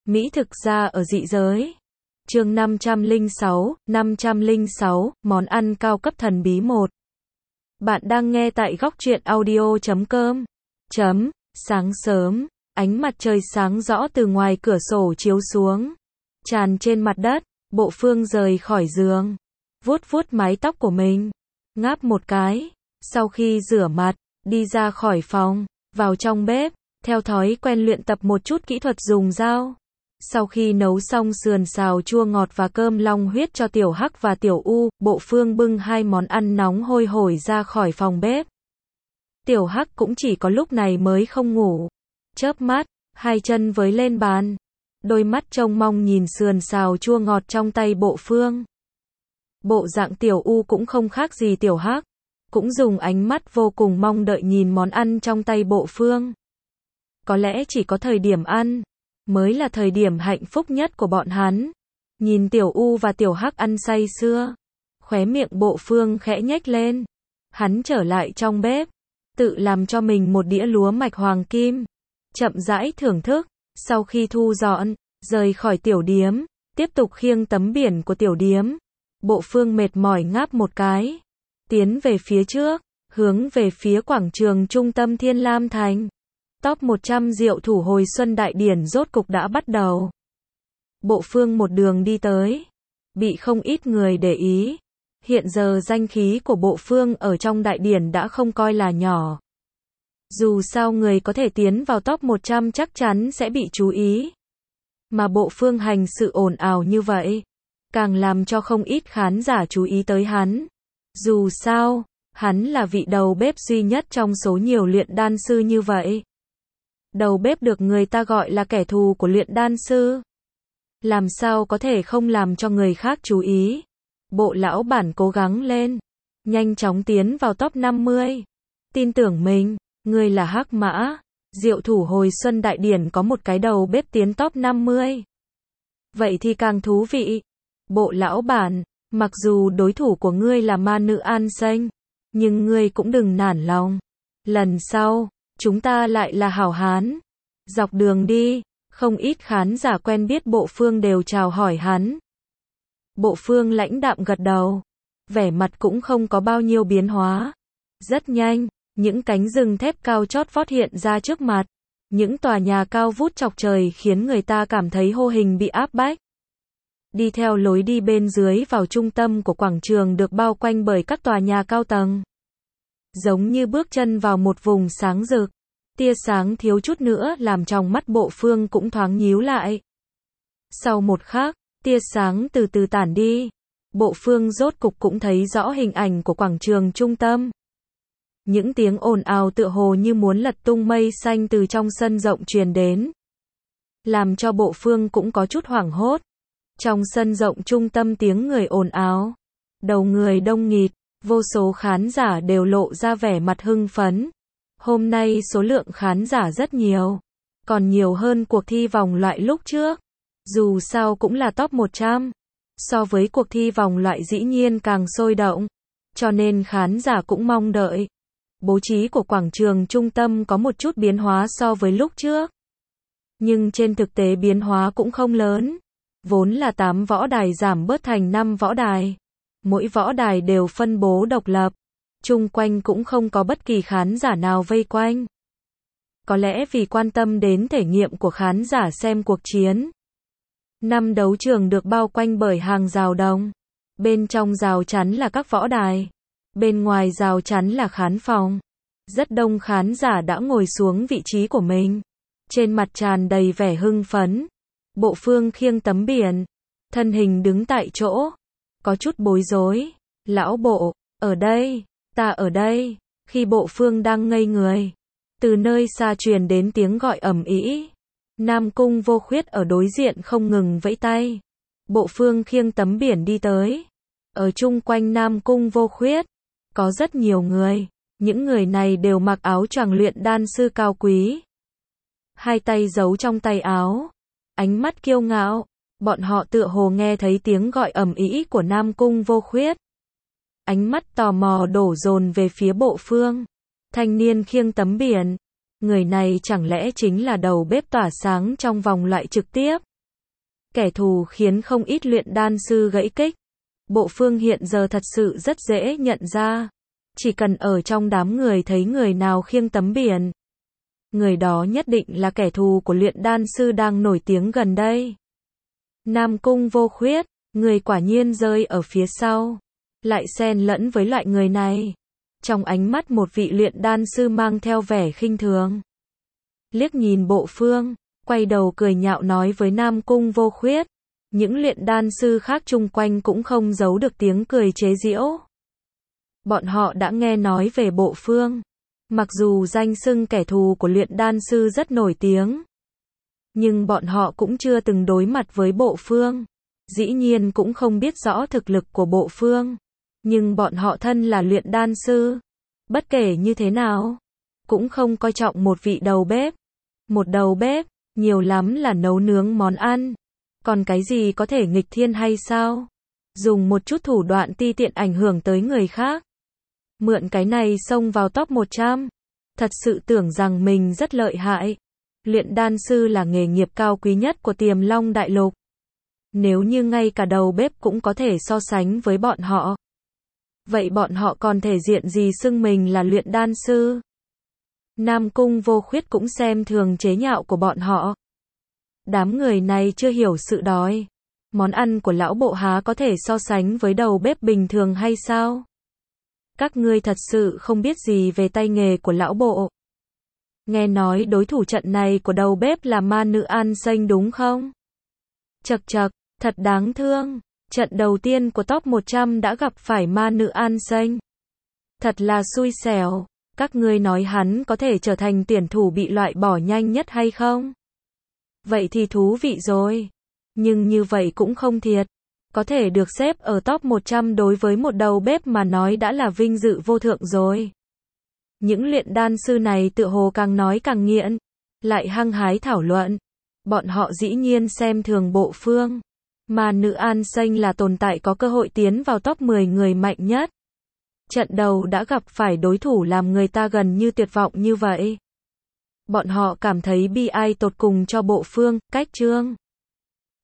Mỹ thực gia ở dị giới. Chương 506, món ăn cao cấp thần bí 1. Bạn đang nghe tại góc truyện audio.com. Sáng sớm, ánh mặt trời sáng rõ từ ngoài cửa sổ chiếu xuống, tràn trên mặt đất. Bộ Phương rời khỏi giường, vuốt vuốt mái tóc của mình, ngáp một cái, sau khi rửa mặt, đi ra khỏi phòng, vào trong bếp, theo thói quen luyện tập một chút kỹ thuật dùng dao. Sau khi nấu xong sườn xào chua ngọt và cơm long huyết cho Tiểu Hắc và Tiểu U, Bộ Phương bưng hai món ăn nóng hôi hổi ra khỏi phòng bếp. Tiểu Hắc cũng chỉ có lúc này mới không ngủ, chớp mắt, hai chân với lên bàn, đôi mắt trông mong nhìn sườn xào chua ngọt trong tay Bộ Phương. Bộ dạng Tiểu U cũng không khác gì Tiểu Hắc, cũng dùng ánh mắt vô cùng mong đợi nhìn món ăn trong tay Bộ Phương. Có lẽ chỉ có thời điểm ăn mới là thời điểm hạnh phúc nhất của bọn hắn. Nhìn Tiểu U và Tiểu Hắc ăn say sưa, khóe miệng Bộ Phương khẽ nhếch lên. Hắn trở lại trong bếp, tự làm cho mình một đĩa lúa mạch hoàng kim, chậm rãi thưởng thức. Sau khi thu dọn, rời khỏi tiểu điếm, tiếp tục khiêng tấm biển của tiểu điếm, Bộ Phương mệt mỏi ngáp một cái, tiến về phía trước, hướng về phía quảng trường trung tâm Thiên Lam Thành. Top 100 Diệu Thủ hồi xuân đại điển rốt cục đã bắt đầu. Bộ Phương một đường đi tới, bị không ít người để ý. Hiện giờ danh khí của Bộ Phương ở trong đại điển đã không coi là nhỏ. Dù sao người có thể tiến vào top 100 chắc chắn sẽ bị chú ý. Mà Bộ Phương hành sự ồn ào như vậy, càng làm cho không ít khán giả chú ý tới hắn. Dù sao, hắn là vị đầu bếp duy nhất trong số nhiều luyện đan sư như vậy. Đầu bếp được người ta gọi là kẻ thù của luyện đan sư, làm sao có thể không làm cho người khác chú ý. Bộ lão bản cố gắng lên, nhanh chóng tiến vào top 50. Tin tưởng mình, ngươi là Hắc Mã. Diệu Thủ hồi xuân đại điển có một cái đầu bếp tiến top 50. Vậy thì càng thú vị. Bộ lão bản, mặc dù đối thủ của ngươi là ma nữ An Xanh, nhưng ngươi cũng đừng nản lòng. Lần sau, chúng ta lại là hảo hán. Dọc đường đi, không ít khán giả quen biết Bộ Phương đều chào hỏi hắn. Bộ Phương lãnh đạm gật đầu, vẻ mặt cũng không có bao nhiêu biến hóa. Rất nhanh, những cánh rừng thép cao chót vót hiện ra trước mặt. Những tòa nhà cao vút chọc trời khiến người ta cảm thấy hô hình bị áp bách. Đi theo lối đi bên dưới vào trung tâm của quảng trường được bao quanh bởi các tòa nhà cao tầng. Giống như bước chân vào một vùng sáng rực. Tia sáng thiếu chút nữa làm trong mắt Bộ Phương cũng thoáng nhíu lại. Sau một khắc, tia sáng từ từ tản đi. Bộ Phương rốt cục cũng thấy rõ hình ảnh của quảng trường trung tâm. Những tiếng ồn ào tựa hồ như muốn lật tung mây xanh từ trong sân rộng truyền đến, làm cho Bộ Phương cũng có chút hoảng hốt. Trong sân rộng trung tâm tiếng người ồn ào, đầu người đông nghịt, vô số khán giả đều lộ ra vẻ mặt hưng phấn. Hôm nay số lượng khán giả rất nhiều, còn nhiều hơn cuộc thi vòng loại lúc trước. Dù sao cũng là top 100, so với cuộc thi vòng loại dĩ nhiên càng sôi động, cho nên khán giả cũng mong đợi. Bố trí của quảng trường trung tâm có một chút biến hóa so với lúc trước, nhưng trên thực tế biến hóa cũng không lớn. Vốn là 8 võ đài giảm bớt thành 5 võ đài. Mỗi võ đài đều phân bố độc lập, chung quanh cũng không có bất kỳ khán giả nào vây quanh. Có lẽ vì quan tâm đến thể nghiệm của khán giả xem cuộc chiến. 5 đấu trường được bao quanh bởi hàng rào đồng. Bên trong rào chắn là các võ đài, bên ngoài rào chắn là khán phòng. Rất đông khán giả đã ngồi xuống vị trí của mình, trên mặt tràn đầy vẻ hưng phấn. Bộ Phương khiêng tấm biển, thân hình đứng tại chỗ, có chút bối rối. Lão Bộ, ở đây, ta ở đây. Khi Bộ Phương đang ngây người, từ nơi xa truyền đến tiếng gọi ầm ĩ. Nam Cung Vô Khuyết ở đối diện không ngừng vẫy tay. Bộ Phương khiêng tấm biển đi tới. Ở chung quanh Nam Cung Vô Khuyết, có rất nhiều người. Những người này đều mặc áo choàng luyện đan sư cao quý, hai tay giấu trong tay áo, ánh mắt kiêu ngạo. Bọn họ tựa hồ nghe thấy tiếng gọi ầm ĩ của Nam Cung Vô Khuyết. Ánh mắt tò mò đổ dồn về phía Bộ Phương. Thanh niên khiêng tấm biển, người này chẳng lẽ chính là đầu bếp tỏa sáng trong vòng loại trực tiếp? Kẻ thù khiến không ít luyện đan sư gãy kích. Bộ Phương hiện giờ thật sự rất dễ nhận ra. Chỉ cần ở trong đám người thấy người nào khiêng tấm biển, người đó nhất định là kẻ thù của luyện đan sư đang nổi tiếng gần đây. Nam Cung Vô Khuyết, người quả nhiên rơi ở phía sau, lại xen lẫn với loại người này. Trong ánh mắt một vị luyện đan sư mang theo vẻ khinh thường. Liếc nhìn Bộ Phương, quay đầu cười nhạo nói với Nam Cung Vô Khuyết. Những luyện đan sư khác chung quanh cũng không giấu được tiếng cười chế giễu. Bọn họ đã nghe nói về Bộ Phương. Mặc dù danh xưng kẻ thù của luyện đan sư rất nổi tiếng, nhưng bọn họ cũng chưa từng đối mặt với Bộ Phương. Dĩ nhiên cũng không biết rõ thực lực của Bộ Phương. Nhưng bọn họ thân là luyện đan sư. Bất kể như thế nào, cũng không coi trọng một vị đầu bếp. Một đầu bếp, nhiều lắm là nấu nướng món ăn. Còn cái gì có thể nghịch thiên hay sao? Dùng một chút thủ đoạn ti tiện ảnh hưởng tới người khác. Mượn cái này xông vào top 100. Thật sự tưởng rằng mình rất lợi hại. Luyện đan sư là nghề nghiệp cao quý nhất của Tiềm Long Đại Lục. Nếu như ngay cả đầu bếp cũng có thể so sánh với bọn họ, vậy bọn họ còn thể diện gì xưng mình là luyện đan sư? Nam Cung Vô Khuyết cũng xem thường chế nhạo của bọn họ. Đám người này chưa hiểu sự đói. Món ăn của lão Bộ há có thể so sánh với đầu bếp bình thường hay sao? Các ngươi thật sự không biết gì về tay nghề của lão Bộ. Nghe nói đối thủ trận này của đầu bếp là ma nữ An Xanh đúng không? Chậc chậc, thật đáng thương. Trận đầu tiên của top 100 đã gặp phải ma nữ An Xanh. Thật là xui xẻo. Các ngươi nói hắn có thể trở thành tuyển thủ bị loại bỏ nhanh nhất hay không? Vậy thì thú vị rồi. Nhưng như vậy cũng không thiệt. Có thể được xếp ở top 100 đối với một đầu bếp mà nói đã là vinh dự vô thượng rồi. Những luyện đan sư này tựa hồ càng nói càng nghiện, lại hăng hái thảo luận. Bọn họ dĩ nhiên xem thường Bộ Phương. Mà nữ An Xanh là tồn tại có cơ hội tiến vào top 10 người mạnh nhất. Trận đầu đã gặp phải đối thủ làm người ta gần như tuyệt vọng như vậy. Bọn họ cảm thấy bi ai tột cùng cho Bộ Phương, cách chương.